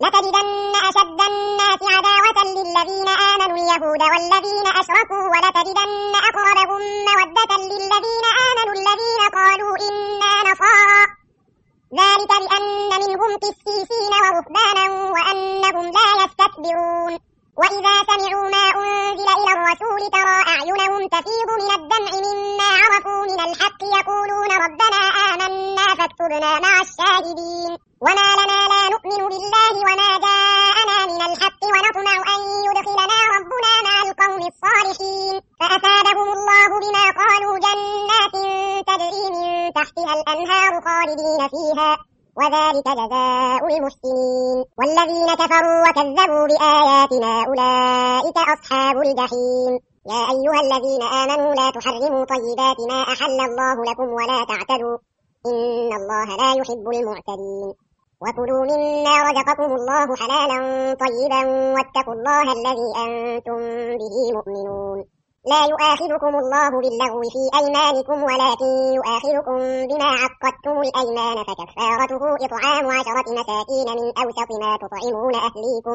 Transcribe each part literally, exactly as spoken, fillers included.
لتجدن أشد الناس عداوة للذين آمنوا اليهود والذين أشركوا ولتجدن أقربهم مودة للذين آمنوا الذين قالوا إنا نصارى ذلك بأن منهم قسيسين ورهبانا وأنهم لا يستكبرون وإذا سمعوا ما أنزل إلى الرسول ترى أعينهم تفيض من الدمع مما عرفوا من الحق يقولون ربنا آمنا فاكتبنا مع الشاهدين وما لنا لا نؤمن بالله وما جاءنا من الحق ونطمع أن يدخلنا ربنا مع القوم الصالحين فأثابهم الله بما قالوا جنات تجري من تحتها الأنهار خالدين فيها وذلك جزاء المحسنين والذين كفروا وكذبوا بآياتنا أولئك أصحاب الجحيم يا أيها الذين آمنوا لا تحرموا طيبات ما أحل الله لكم ولا تعتدوا إن الله لا يحب المعتدين وكلوا مما رزقكم الله حلالا طيبا واتقوا الله الذي أنتم به مؤمنون لا يؤاخذكم الله باللغو في أيمانكم ولكن يؤاخذكم بما عقدتم الأيمان فكفارته إطعام عشرة مساكين من أوسط ما تطعمون أهليكم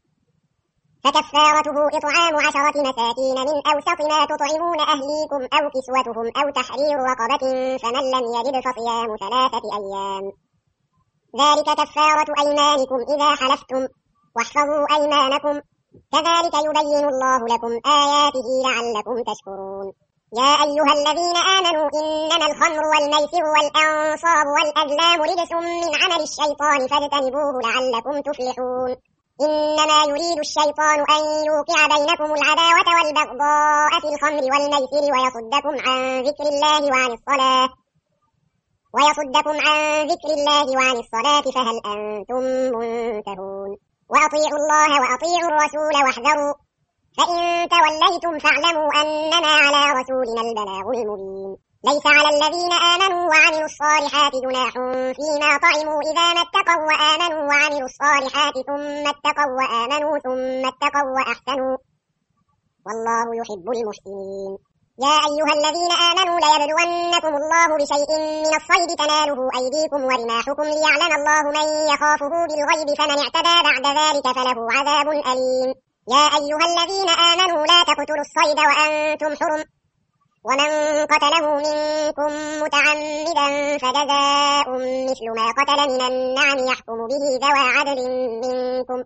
فكفارته إطعام عشرة مساكين من أوسط ما تطعمون أهليكم أو كسوتهم أو تحرير رقبة فمن لم يجد فصيام ثلاثة أيام ذلك كفارة أيمانكم إذا حلفتم واحفظوا أيمانكم كذلك يبين الله لكم آياته لعلكم تشكرون يا أيها الذين آمنوا إنما الخمر والميسر والأنصاب والأزلام رجس من عمل الشيطان فاجتنبوه لعلكم تفلحون إنما يريد الشيطان أن يوقع بينكم العداوة والبغضاء في الخمر والميسر ويصدكم عن ذكر الله وعن الصلاة ويصدكم عن ذكر الله وعن الصلاة فهل أنتم منتهون وأطيعوا الله وأطيعوا الرسول واحذروا فإن توليتم فاعلموا أنما على رسولنا البلاغ المبين ليس على الذين آمنوا وعملوا الصالحات جناح فيما طعموا إذا ما اتقوا وآمنوا وعملوا الصالحات ثم اتقوا وآمنوا ثم اتقوا وأحسنوا والله يحب المحسنين يا أيها الذين آمنوا ليبلونكم الله بشيء من الصيد تناله أيديكم ورماحكم ليعلم الله من يخافه بالغيب فمن اعتدى بعد ذلك فله عذاب أليم يا أيها الذين آمنوا لا تقتلوا الصيد وأنتم حرم ومن قتله منكم متعمدا فجزاء مثل ما قتل من النعم يحكم به ذوى عدل منكم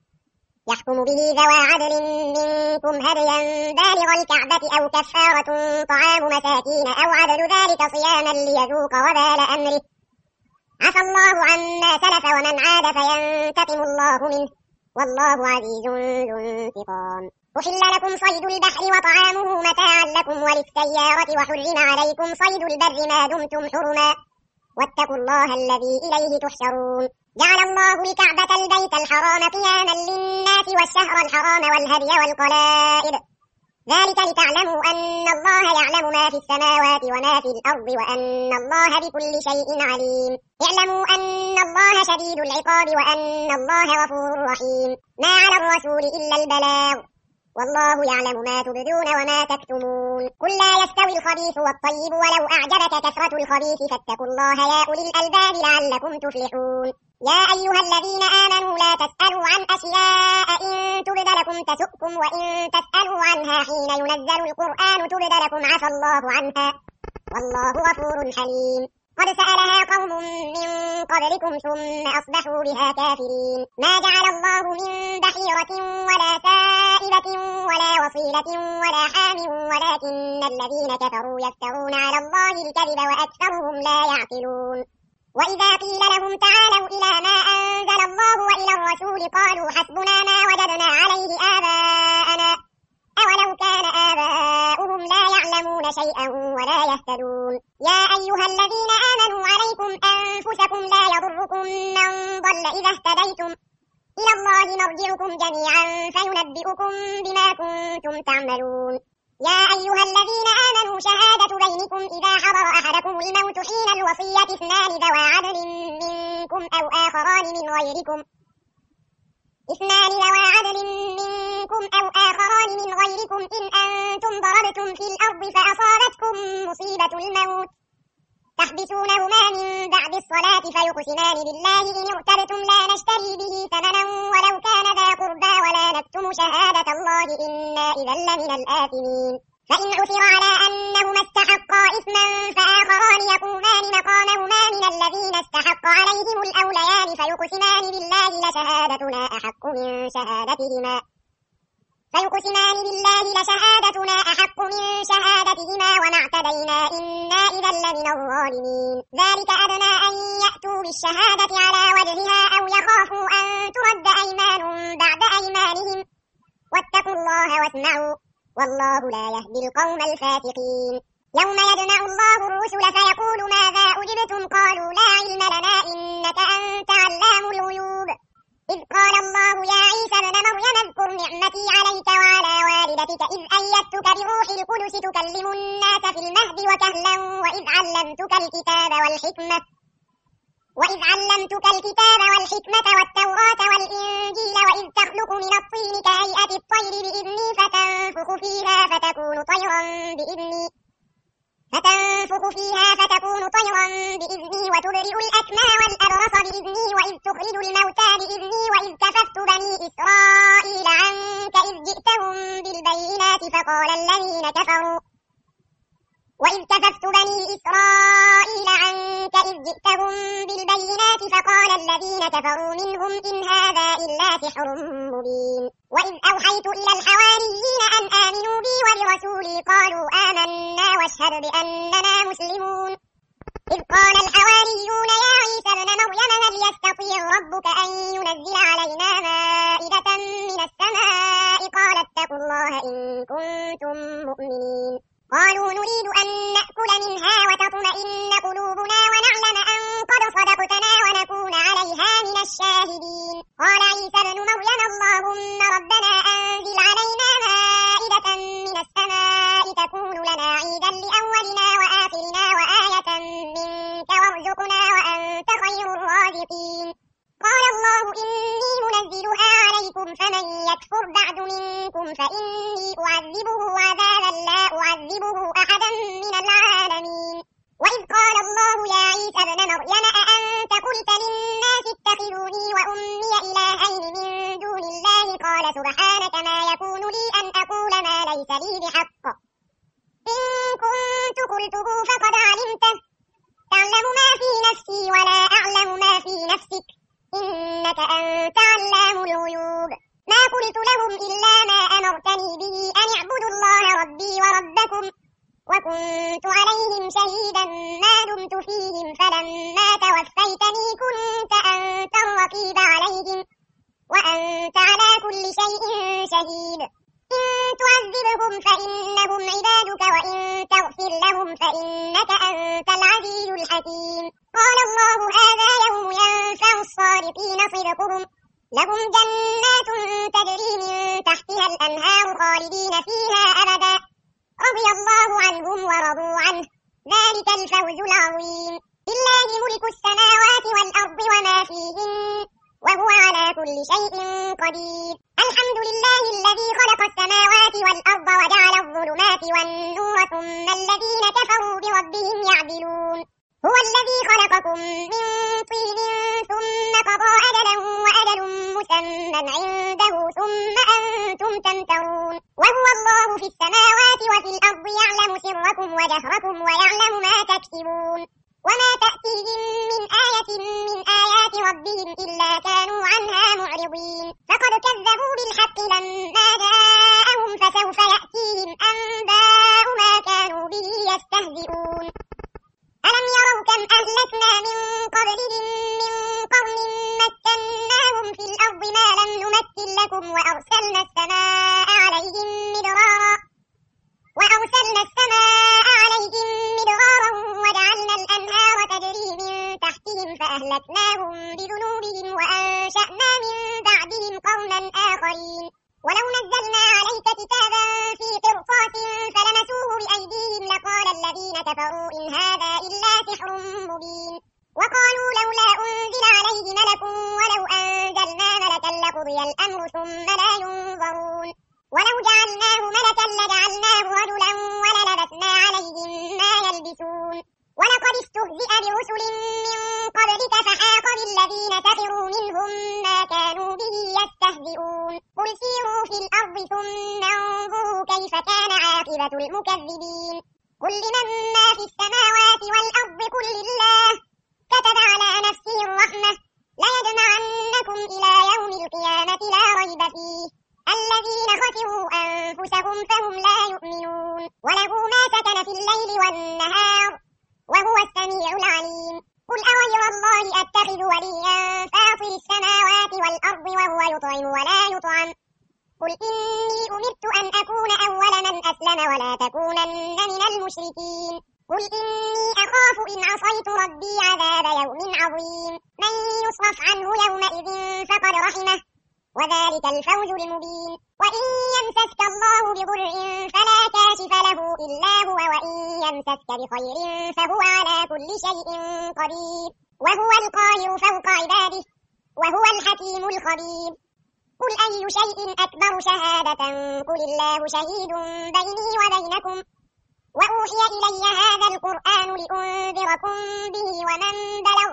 يحكم به ذوى عدل منكم هديا بالغ الكعبة أو كفارة طعام مساكين أو عدل ذلك صياما ليذوق وبال أمره عفى الله عما سلف ومن عاد فينتقم الله منه والله عزيز ذو انتقام أحل لكم صيد البحر وطعامه متاعا لكم وللسيارة وحرم عليكم صيد البر ما دمتم حرما واتقوا الله الذي إليه تحشرون جعل الله الكعبة البيت الحرام قياما للناس والشهر الحرام والهدي والقلائد ذلك لتعلموا أن الله يعلم ما في السماوات وما في الأرض وأن الله بكل شيء عليم اعلموا أن الله شديد العقاب وأن الله غفور رحيم ما على الرسول إلا البلاغ والله يعلم ما تبدون وما تكتمون قل لا يستوي الخبيث والطيب ولو أعجبك كثرة الخبيث فاتقوا الله يا أولي الألباب لعلكم تفلحون يا أيها الذين آمنوا لا تسألوا عن أشياء إن تبد لكم تسؤكم وإن تسألوا عنها حين ينزل القرآن تبد لكم عفى الله عنها والله غفور حليم قد سألها قوم من قبلكم ثم أصبحوا بها كافرين ما جعل الله من بحيرة ولا سائبة ولا وصيلة ولا حام ولكن الذين كفروا يفترون على الله الكذب وأكثرهم لا يعقلون وإذا قيل لهم تعالوا إلى ما أنزل الله وإلى الرسول قالوا حسبنا ما وجدنا عليه آباءنا أولو كان آباؤهم لا يعلمون شيئا ولا يهتدون يا أيها الذين آمنوا عليكم أنفسكم لا يضركم من ضل إذا اهتديتم إلى الله مرجعكم جميعا فينبئكم بما كنتم تعملون يا أيها الذين آمنوا شهادة بينكم إذا حضر أحدكم الموت حين الوصية اثنان ذوى عدل منكم أو آخران من غيركم اثنان ذوى عدل منكم أو آخران من غيركم إن أنتم ضربتم في الأرض فأصابتكم مصيبة الموت تحبسونهما من بعد الصلاة فيقسمان بالله إن ارتبتم لا نشتري به ثمنا فاكتموا شهادة الله إنا إذا لمن الآثمين. فإن عثر على أنهما استحقا إثما فآخران يقومان مقامهما من الذين استحق عليهم الأوليان فيقسمان بالله لشهادتنا أحق من شهادتهما فيقسمان بالله لشهادتنا أحق من شهادتهما وما اعتدينا إنا إذا لمن الظالمين. ذلك أدنى أن يأتوا بالشهادة على وجهها أو يخافوا أن ترد أيمان بعد أيمانهم واتقوا الله واسمعوا والله لا يهدي القوم الفاسقين. يوم يجمع الله الرسل فيقول ماذا أجبتم قالوا لا علم لنا إنك أنت علام الغيوب. إذ قال الله يا عيسى ابن مريم اذكر نعمتي عليك وعلى والدتك إذ أيدتك بروح القدس تكلم الناس في المهد وكهلا وإذ علمتك الكتاب والحكمة وإذ علمتك الكتاب والحكمة والتوراة والإنجيل وإذ تخلق من الطين كهيئة الطير بإذني فتنفخ فيها فتكون طيرا بإذني فتنفخ فيها فتكون طيرا بإذني وتبرئ الأكمى والأبرص بإذني وإذ تخرج الموتى بإذني وإذ كففت بني إسرائيل عنك إذ جئتهم بالبينات فقال الذين كفروا وإذ كففت بني إسرائيل عنك إذ جئتهم بالبينات فقال الذين كفروا منهم إن هذا إلا سحر مبين. وإذ أوحيت إلى الحواريين أن آمنوا بي ولرسولي قالوا آمنا واشهد بأننا مسلمون. إذ قال الحواريون يا عيسى ابن مريم هل يستطيع ربك أن ينزل علينا مائدة من السماء قال اتقوا الله إن كنتم مؤمنين. قالوا نريد أن نأكل منها وتطمئن قلوبنا ونعلم أن قد صدقتنا ونكون عليها من الشاهدين. قال عيسى ابن مريم اللهم ربنا أنزل علينا مائدة من السماء تكون لنا عيدا لأولنا وآخرنا وآية منك وارزقنا وأنت خير الرازقين. قال الله إني منزلها عليكم فمن يكفر بعد منكم فإني أعذبه عذابا لا أعذبه أحدا من العالمين. وإذ قال الله يا عيسى ابن مريم أأنت قلت للناس اتخذوني وأمي إلهين من دون الله قال سبحانك ما يكون لي أن أقول ما ليس لي بحق إن كنت قلته فقد علمته تعلم ما في نفسي ولا أعلم ما في نفسك إنك أنت علام الغيوب. ما قلت لهم إلا ما أمرتني به أن اعبدوا الله ربي وربكم وكنت عليهم شهيدا ما دمت فيهم فلما توفيتني كنت أنت الرقيب عليهم وأنت على كل شيء شهيد. إن تعذبهم فإنهم عبادك وإن تغفر لهم فإنك أنت العزيز الحكيم. قال الله هذا يوم ينفع الصادقين صدقهم لهم جنات تجري من تحتها الأنهار خالدين فيها أبدا رضي الله عنهم ورضوا عنه ذلك الفوز العظيم. لله ملك السماوات والأرض وما فيهن وهو على كل شيء قدير. الحمد لله الذي خلق السماوات والأرض وجعل الظلمات والنور ثم الذين كفروا بربهم يعدلون. هو الذي خلقكم من طين ثم قضى أجلا وأجل مسمى عنده ثم أنتم تمترون. وهو الله في السماوات وفي الأرض يعلم سركم وجهركم ويعلم ما تكسبون. وما تأتيهم من آية من آيات ربهم إلا كانوا عنها معرضين. فقد كذبوا بالحق لما جاءهم فسوف يأتيهم أنباء ما كانوا به يستهزئون. ألم يروا كم أهلكنا من قبلهم من قرن مكناهم في الأرض ما لم نمكن لكم وأرسلنا السماء عليهم مدرارا وأرسلنا السماء عليهم مدرارا وجعلنا الأنهار تجري من تحتهم فأهلكناهم بذنوبهم وأنشأنا من بعدهم قوما آخرين. ولو نزلنا عليك كتابا في قرطاس فلمسوه بأيديهم لقال الذين كفروا إن هذا إلا سحر مبين. وقالوا لولا أنزل عليه ملك ولو أنزلنا ملكا لقضي الأمر ثم لا ينظرون. ولو جعلناه ملكا لجعلناه رجلا وللبسنا عليهم ما يلبسون. ولقد استهزئ برسل من قبلك فحاق بالذين سخروا منهم ما كانوا به يستهزئون. قل سيروا في عاقبة المكذبين قل لمن ما في السماوات والأرض قل لله كتب على نفسه الرحمة ليجمعنكم إلى يوم القيامة لا ريب فيه الذين خسروا أنفسهم فهم لا يؤمنون وله ما سكن في الليل والنهار وهو السميع العليم قل أغير الله أتخذ وليا فاطر السماوات والأرض وهو يطعم ولا يطعم قل إني أمرت أن أكون أول من أسلم ولا تكونن من المشركين قل إني أخاف إن عصيت ربي عذاب يوم عظيم من يصرف عنه يومئذ فقد رحمه وذلك الفوز المبين وإن يمسسك الله بضر فلا كاشف له إلا هو وإن يمسسك بخير فهو على كل شيء قدير وهو القاهر فوق عباده وهو الحكيم الخبير قل أي شيء أكبر شهادة قل الله شهيد بيني وبينكم وأوحي إلي هذا القرآن لأنذركم به ومن بلغ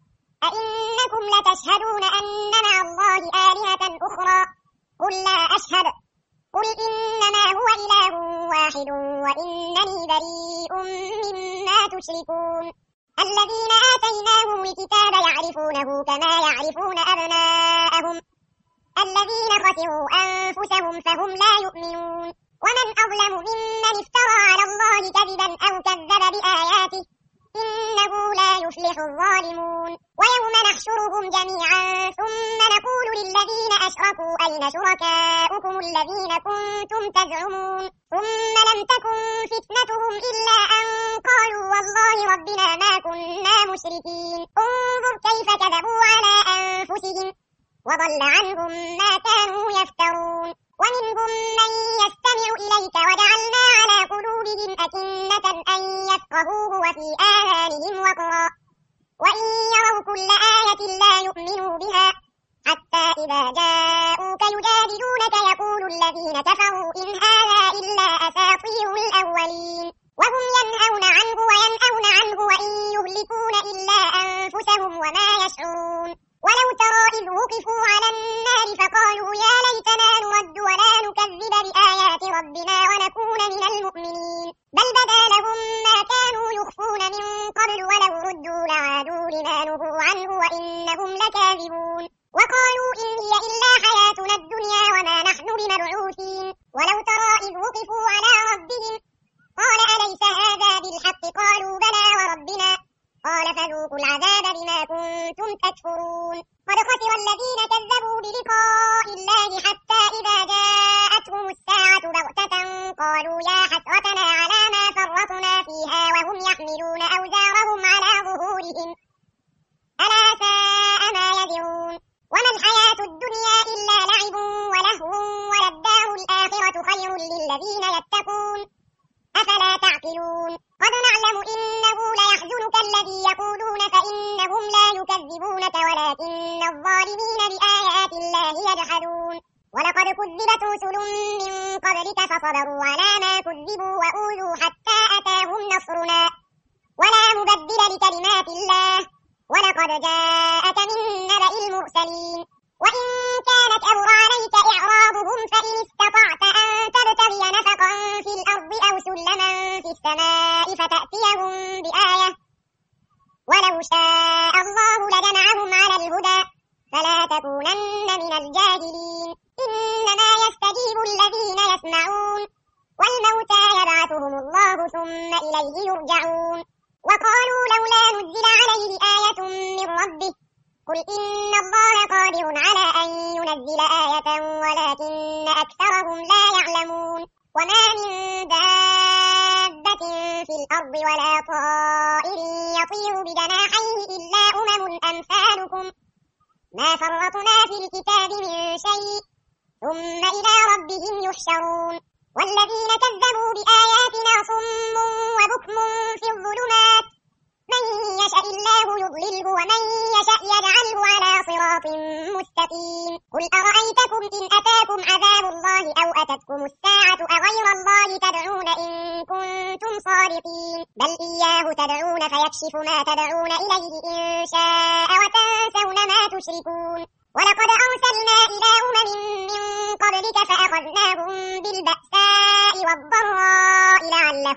أئنكم لتشهدون أن مع الله آلهة أخرى قل لا أشهد قل إنما هو إله واحد وإنني بريء مما تشركون الذين آتيناهم الكتاب يعرفونه كما يعرفون أبناءهم الذين خسروا أنفسهم فهم لا يؤمنون ومن أظلم ممن افترى على الله كذبا أو كذب بآياته إنه لا يفلح الظالمون ويوم نحشرهم جميعا ثم نقول للذين أشركوا أين شركاؤكم الذين كنتم تزعمون ثم لم تكن فتنتهم إلا أن قالوا والله ربنا ما كنا مشركين انظر كيف كذبوا على أنفسهم وضل عنهم ما كانوا يفترون ومنهم من يستمع إليك وجعلنا على قلوبهم أكنة أن يفقهوه وفي آذانهم وقرا وإن يروا كل آية لا يؤمنوا بها حتى إذا جاءوك يجادلونك يقول الذين كفروا إن هذا إلا أساطير الأولين وهم ينهون عنه وينأون عنه وإن يهلكون إلا أنفسهم وما يشعرون ولو ترى إذ وقفوا على النار فقالوا يا ليتنا نرد ولا نكذب بآيات ربنا ونكون من المؤمنين بل بدا لهم ما كانوا يخفون من قبل ولو ردوا لعادوا لما نهوا عنه وإنهم لكاذبون وقالوا إن هي إلا حياتنا الدنيا وما نحن بمبعوثين ولو ترى إذ وقفوا على ربهم قال أليس هذا بالحق قالوا بلى وربنا قال فذوقوا العذاب بما كنتم تكفرون قد خسر الذين كذبوا بلقاء الله حتى إذا جاءتهم الساعة بغتة قالوا يا حسرتنا على ما فرطنا فيها وهم يحملون أوزارهم على ظهورهم ألا ساء ما يزرون وما الحياة الدنيا إلا لعب ولهو وللدار الآخرة خير للذين يتقون أفلا تعقلون قد نعلم إنه ليحزنك الذي يقولون فإنهم لا يكذبونك ولكن الظالمين بآيات الله يجحدون ولقد كذبت رسل من قبلك فصبروا على ما كذبوا وأوذوا حتى أتاهم نصرنا ولا مبدل لكلمات الله ولقد جاءك من نبأ المرسلين وإن كانت أبر عليك إعراضهم فإن استطعت أن تبتغي نفقا في الأرض أو سلما في السماء فتأتيهم بآية ولو شاء الله لجمعهم على الهدى فلا تكونن من الجاهلين إنما يستجيب الذين يسمعون والموتى يبعثهم الله ثم إليه يرجعون وقالوا لولا نزل عليه آية من ربه قل إن الله قادر على أن ينزل آية ولكن أكثرهم لا يعلمون وما من دابة في الأرض ولا طائر يطير بجناحيه إلا أمم أمثالكم ما فرطنا في الكتاب من شيء ثم إلى ربهم يحشرون والذين كذبوا بآياتنا صم وبكم في الظلمات من يشاء الله يضلله ومن يشاء يجعله على صراط مستقيم قل أرأيتكم إن أتاكم عذاب الله أو أتتكم الساعة أغير الله تدعون إن كنتم صادقين بل إياه تدعون فيكشف ما تدعون إليه إن شاء وتنسون ما تشركون ولقد أرسلنا إلى أمم من قبلك فأخذناهم بالبأساء والضراء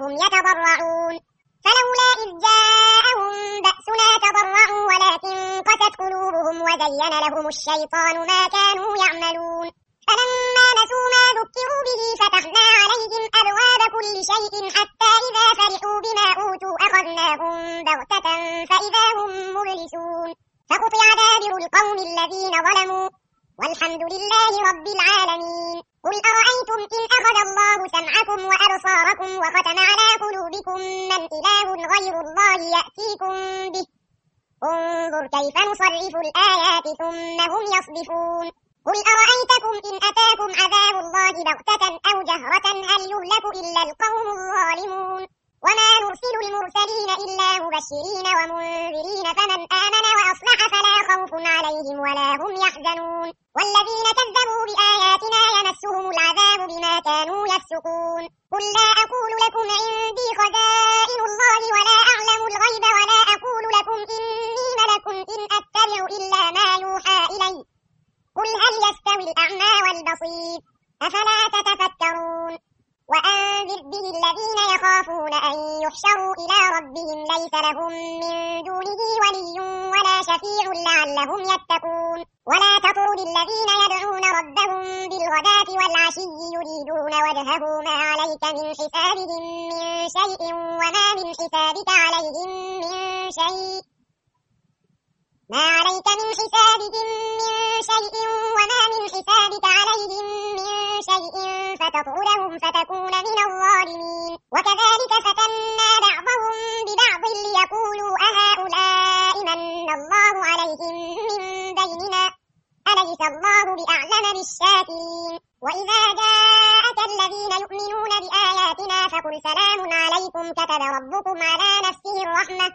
وهم يتضرعون فلولا إذ جاءهم بأسنا تضرعوا ولكن قست قلوبهم وزين لهم الشيطان ما كانوا يعملون فلما نسوا ما ذكروا به فتحنا عليهم أبواب كل شيء حتى إذا فرحوا بما أوتوا أخذناهم بغتة فإذا هم مبلسون فقطع دابر القوم الذين ظلموا والحمد لله رب العالمين قل أرأيتم إن أخذ الله سمعكم وأبصاركم وختم على قلوبكم من إله غير الله يأتيكم به انظر كيف نصرف الآيات ثم هم يصدفون قل أرأيتكم إن أتاكم عذاب الله بغتة أو جهرة هل يهلك إلا القوم الظالمون وما نرسل المرسلين إلا مبشرين ومنذرين فمن آمن وأصلح فلا خوف عليهم ولا هم يحزنون والذين كذبوا بآياتنا يمسهم العذاب بما كانوا يفسقون قل لا أقول لكم عندي خزائن الله ولا أعلم الغيب ولا أقول لكم إني ملك إن أتبع إلا ما يوحى إلي قل هل يستوي الأعمى والبصير أفلا تتفكرون وأنذر به الذين يخافون أن يحشروا إلى ربهم ليس لهم من دونه ولي ولا شفيع لعلهم يتقون ولا تطرد الذين يدعون ربهم بالغداة والعشي يريدون وجهه ما عليك من حسابهم من شيء وما من حسابك عليهم من شيء ما عليك من حسابهم من شيء وما من حسابك عليهم من شيء فتطردهم فتكون من الظالمين وكذلك فتنا بعضهم ببعض ليقولوا أهؤلاء من الله عليهم من بيننا أليس الله بأعلم بالشاكرين وإذا جاءك الذين يؤمنون بآياتنا فقل سلام عليكم كتب ربكم على نفسه الرحمة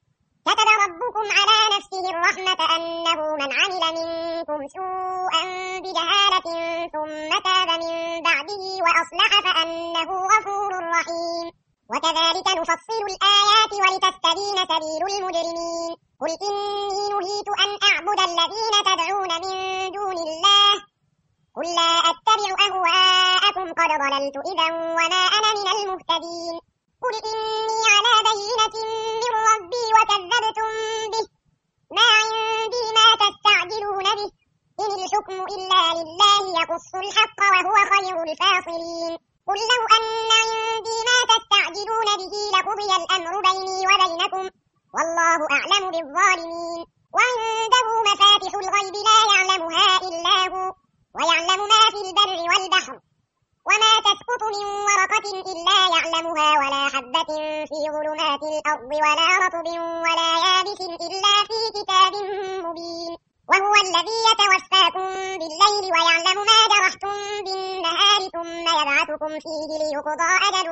كتب ربكم على نفسه الرحمة أنه من عمل منكم سوءا بجهالة ثم تاب من بعده وأصلح فأنه غفور رحيم وكذلك نفصل الآيات ولتستبين سبيل المجرمين قل إني نهيت أن أعبد الذين تدعون من دون الله قل لا أتبع أهواءكم قد ضللت إذا وما أنا من المهتدين قل إني على بينة من ربي وكذبتم به ما عندي ما تستعجلون به إن الحكم إلا لله يقص الحق وهو خير الفاصلين قل لو أن عندي ما تستعجلون به لقضي الأمر بيني وبينكم والله أعلم بالظالمين وعنده مفاتح الغيب لا يعلمها إلا هو ويعلم ما في البر والبحر وما تسقط من ورقة إلا يعلمها ولا حبة في ظلمات الأرض ولا رطب ولا يابس إلا في كتاب مبين وهو الذي يتوفاكم بالليل ويعلم ما جرحتم بالنهار ثم يبعثكم فيه ليقضى أجل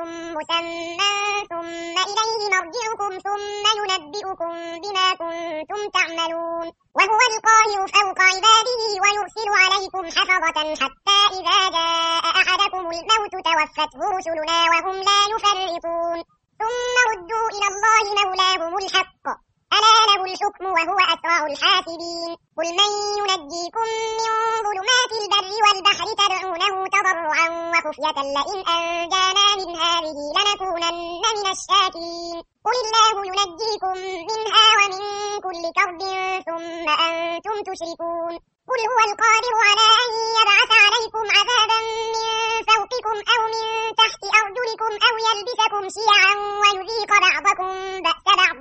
مسمى ثم إليه مرجعكم ثم ينبئكم بما كنتم تعملون وهو القاهر فوق عباده ويرسل عليكم حفظة حتى إذا جاء أحدكم الموت توفته رسلنا وهم لا يفرطون ثم ردوا إلى الله مولاهم الحق ألا له الحكم وهو أسرع الحاسبين قل من ينجيكم من ظلمات البر والبحر تدعونه تضرعا وخفية لئن أنجانا من هذه لنكونن من الشاكرين قل الله ينجيكم منها ومن كل كرب ثم أنتم تشركون قل هو القادر على أن يبعث عليكم عذابا من فوقكم أو من تحت أرجلكم أو يلبسكم شيعا ويذيق بعضكم بأس بعض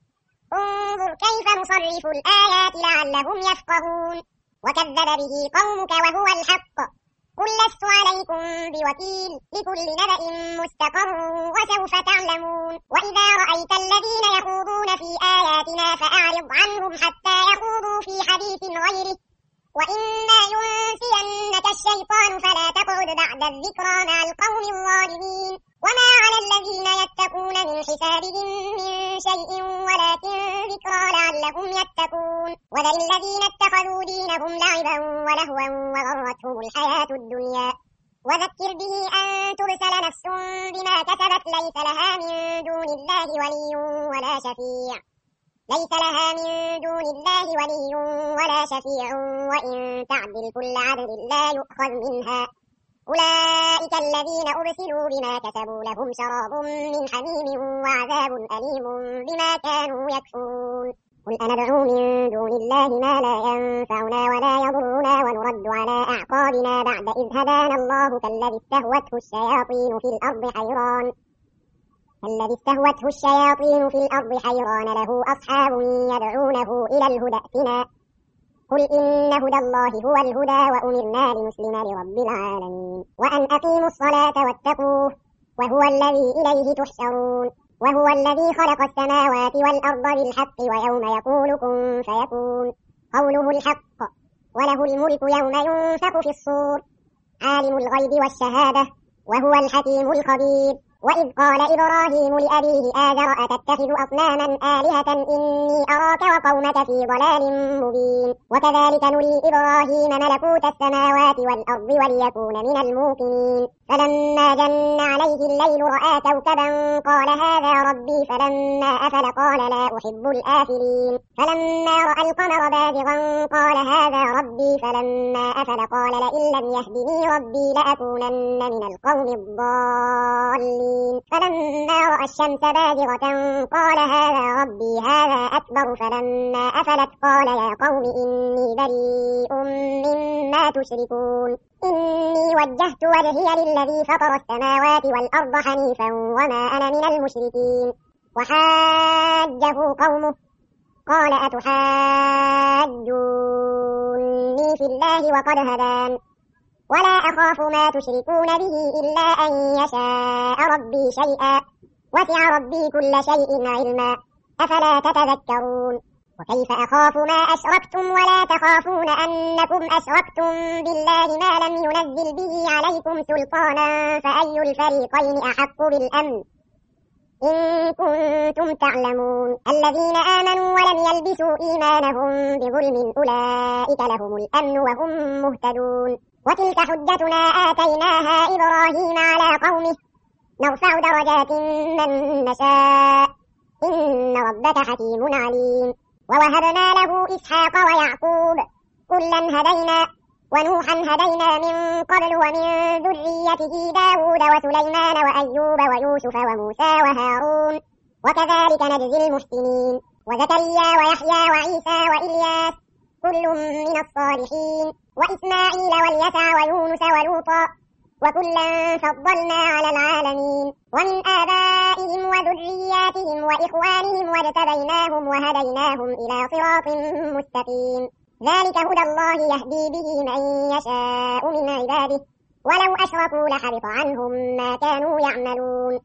انظر كيف نصرف الآيات لعلهم يفقهون وكذب به قومك وهو الحق قل لست عليكم بوكيل لكل نبأ مستقر وسوف تعلمون وإذا رأيت الذين يخوضون في آياتنا فأعرض عنهم حتى يخوضوا في حديث غيره وإما ينسينك الشيطان فلا تقعد بعد الذكرى مع القوم الظالمين وما على الذين يتقون من حسابهم من شيء ولكن ذكرى لعلهم يتقون وذل الذين اتخذوا دينهم لعبا ولهوا وغرتهم الحياة الدنيا وذكر به أن ترسل نفس بما كسبت ليس لها من دون الله ولي ولا شفيع ليس لها من دون الله ولي ولا شفيع وإن تعدل كل عدل لا يؤخذ منها أولئك الذين أبسلوا بما كسبوا لهم شراب من حميم وعذاب أليم بما كانوا يكفرون. قل أندعو من دون الله ما لا ينفعنا ولا يضرنا ونرد على أعقابنا بعد إذ هدانا الله كالذي استهوته الشياطين في الأرض حيران الذي استهوته الشياطين في الأرض حيران له أصحاب يدعونه إلى الهدى ائتنا. قل إن هدى الله هو الهدى وأمرنا لنسلم لرب العالمين وأن أقيموا الصلاة واتقوه وهو الذي إليه تحشرون. وهو الذي خلق السماوات والأرض بالحق ويوم يقول كن فيكون قوله الحق وله الملك يوم ينفخ في الصور عالم الغيب والشهادة وهو الحكيم الخبير. وإذ قال إبراهيم لأبيه آزر أتتخذ أصناما آلهة إني أراك وقومك في ضلال مبين. وكذلك نري إبراهيم ملكوت السماوات والأرض وليكون من الموقنين. فلما جن عليه الليل رأى كوكبا قال هذا ربي فلما أفل قال لا أحب الآفلين. فلما رأى القمر بازغا قال هذا ربي فلما أفل قال لئن لم يهدني ربي لأكونن من القوم الضالين. فلما رأى الشمس بازغة قال هذا ربي هذا أكبر. فلما أفلت قال يا قوم إني بريء مما تشركون. إني وجهت وجهي للذي فطر السماوات والأرض حنيفا وما أنا من المشركين. وحاجه قومه قال أتحاجوني في الله وقد هدان ولا أخاف ما تشركون به إلا أن يشاء ربي شيئا وسع ربي كل شيء علما أفلا تتذكرون. وكيف أخاف ما أشركتم ولا تخافون أنكم أشركتم بالله ما لم ينزل به عليكم سلطانا فأي الفريقين أحق بالأمن إن كنتم تعلمون. الذين آمنوا ولم يلبسوا إيمانهم بظلم أولئك لهم الأمن وهم مهتدون. وتلك حجتنا آتيناها إبراهيم على قومه نرفع درجات من نشاء إن ربك حكيم عليم. ووهبنا له إسحاق ويعقوب كلا هدينا ونوحا هدينا من قبل ومن ذريته داود وسليمان وأيوب ويوسف وموسى وهارون وكذلك نجزي المحسنين. وزكريا ويحيى وعيسى وإلياس كل من الصالحين وإسماعيل واليسع ويونس ولوطا وكلا فضلنا على العالمين. ومن آبائهم وذرياتهم وإخوانهم واجتبيناهم وهديناهم إلى صراط مستقيم. ذلك هدى الله يهدي به من يشاء من عباده ولو أشركوا لحبط عنهم ما كانوا يعملون.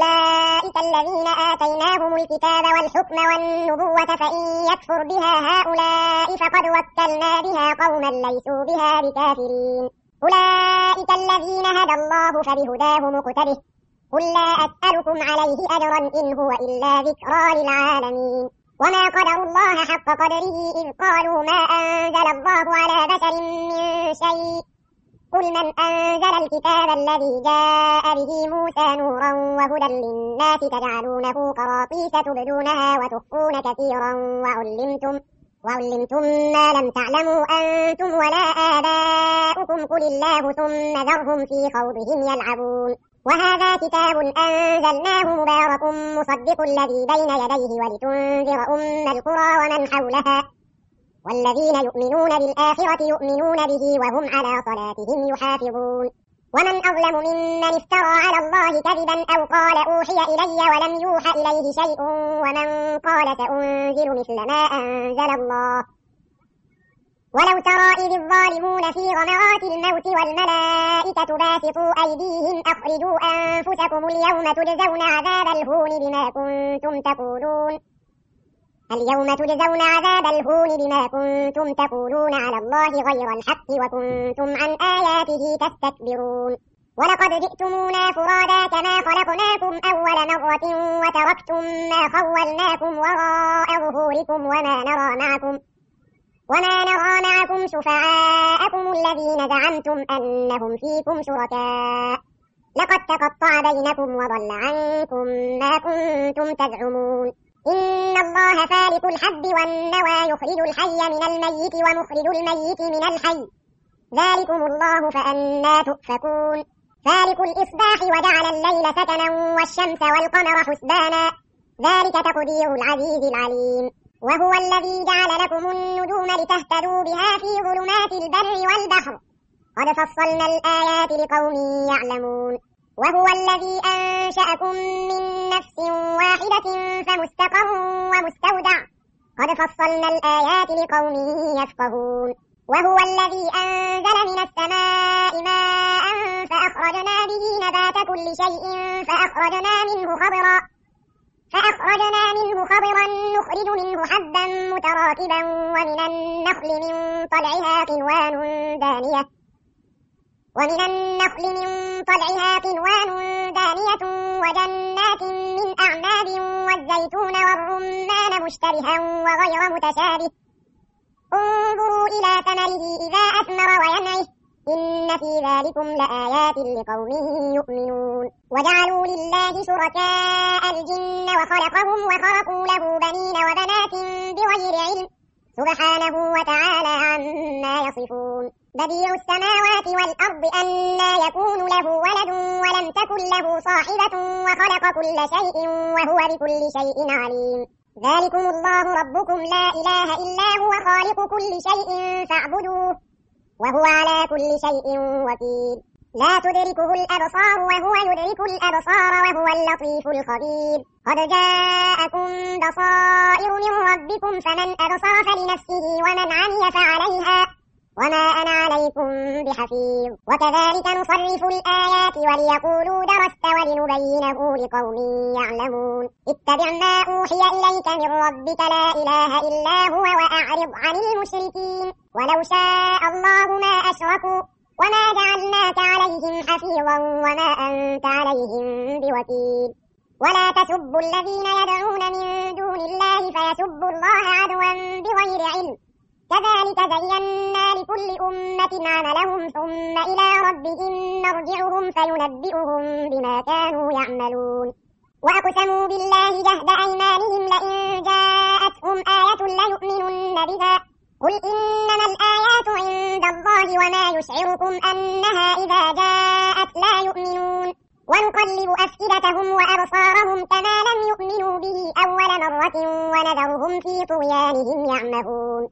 أولئك الذين آتيناهم الكتاب والحكم والنبوة فإن يكفر بها هؤلاء فقد وكلنا بها قوما ليسوا بها بكافرين. أولئك الذين هدى الله فبهداه مقتده قل لا أسألكم عليه أجرا إن هو إلا ذكرى للعالمين. وما قدروا الله حق قدره إذ قالوا ما أنزل الله على بشر من شيء قل من أنزل الكتاب الذي جاء به موسى نورا وهدى للناس تجعلونه قراطيس تبدونها وتخفون كثيرا وعلمتم, وعلمتم ما لم تعلموا أنتم ولا آباؤكم قل الله ثم ذرهم في خوضهم يلعبون. وهذا كتاب أنزلناه مبارك مصدق الذي بين يديه ولتنذر أم القرى ومن حولها والذين يؤمنون بالآخرة يؤمنون به وهم على صلاتهم يحافظون. ومن أظلم ممن افترى على الله كذبا أو قال أوحي إلي ولم يوحى إليه شيء ومن قال سأنزل مثل ما أنزل الله. ولو ترى إذ الظالمون في غمرات الموت والملائكة باسطوا أيديهم أخرجوا أنفسكم اليوم تجزون عذاب الهون بما كنتم تقولون اليوم تجزون عذاب الهون بما كنتم تقولون على الله غير الحق وكنتم عن آياته تستكبرون. ولقد جئتمونا فرادا كما خلقناكم أول مرة وتركتم ما خولناكم وراء ظهوركم وما نرى معكم وما نرى معكم شفعاءكم الذين زعمتم أنهم فيكم شركاء لقد تقطع بينكم وضل عنكم ما كنتم تزعمون. إن الله فالق الحب والنوى يخرج الحي من الميت ومخرج الميت من الحي ذلكم الله فأنى تؤفكون فالق الإصباح وجعل الليل سكنا والشمس والقمر حسبانا ذلك تقدير العزيز العليم وهو الذي جعل لكم النجوم لتهتدوا بها في ظلمات البر والبحر قد فصلنا الآيات لقوم يعلمون وهو الذي أنشأكم من نفس واحدة فمستقر ومستودع قد فصلنا الآيات لقوم يفقهون وهو الذي أنزل من السماء ماء فأخرجنا به نبات كل شيء فأخرجنا منه خضرا فأخرجنا منه خضرا نخرج منه حبا متراكبا ومن النخل من طلعها قنوان دانية ومن النخل من طلعها قنوان دانية وجنات من أعناب والزيتون والرمان مشتبها وغير متشابه انظروا إلى ثمره إذا أثمر وينعه إن في ذلكم لآيات لقوم يؤمنون وجعلوا لله شركاء الجن وخلقهم وخرقوا له بنين وبنات بغير علم سبحانه وتعالى عما يصفون بديع السماوات والأرض أنى يكون له ولد ولم تكن له صاحبة وخلق كل شيء وهو بكل شيء عليم ذلكم الله ربكم لا إله إلا هو خالق كل شيء فاعبدوه وهو على كل شيء وكيل لا تدركه الأبصار وهو يدرك الأبصار وهو اللطيف الخبير قد جاءكم بصائر من ربكم فمن أبصر فلنفسه ومن عمي فعليها وما أنا عليكم بحفيظ وكذلك نصرف الآيات وليقولوا درست ولنبينه لقوم يعلمون اتبع ما أوحي إليك من ربك لا إله إلا هو وأعرض عن المشركين ولو شاء الله ما أشركوا وما جعلناك عليهم حفيظا وما أنت عليهم بوكيل ولا تسبوا الذين يدعون من دون الله فيسبوا الله عدوا بغير علم كذلك زينا لكل أمة عملهم ثم إلى ربهم مرجعهم فينبئهم بما كانوا يعملون وأقسموا بالله جهد أيمانهم لئن جاءتهم آية ليؤمنن بها قل إنما الآيات عند الله وما يشعركم أنها إذا جاءت لا يؤمنون ونقلب أفئدتهم وأبصارهم كما لم يؤمنوا به أول مرة ونذرهم في طغيانهم يعمهون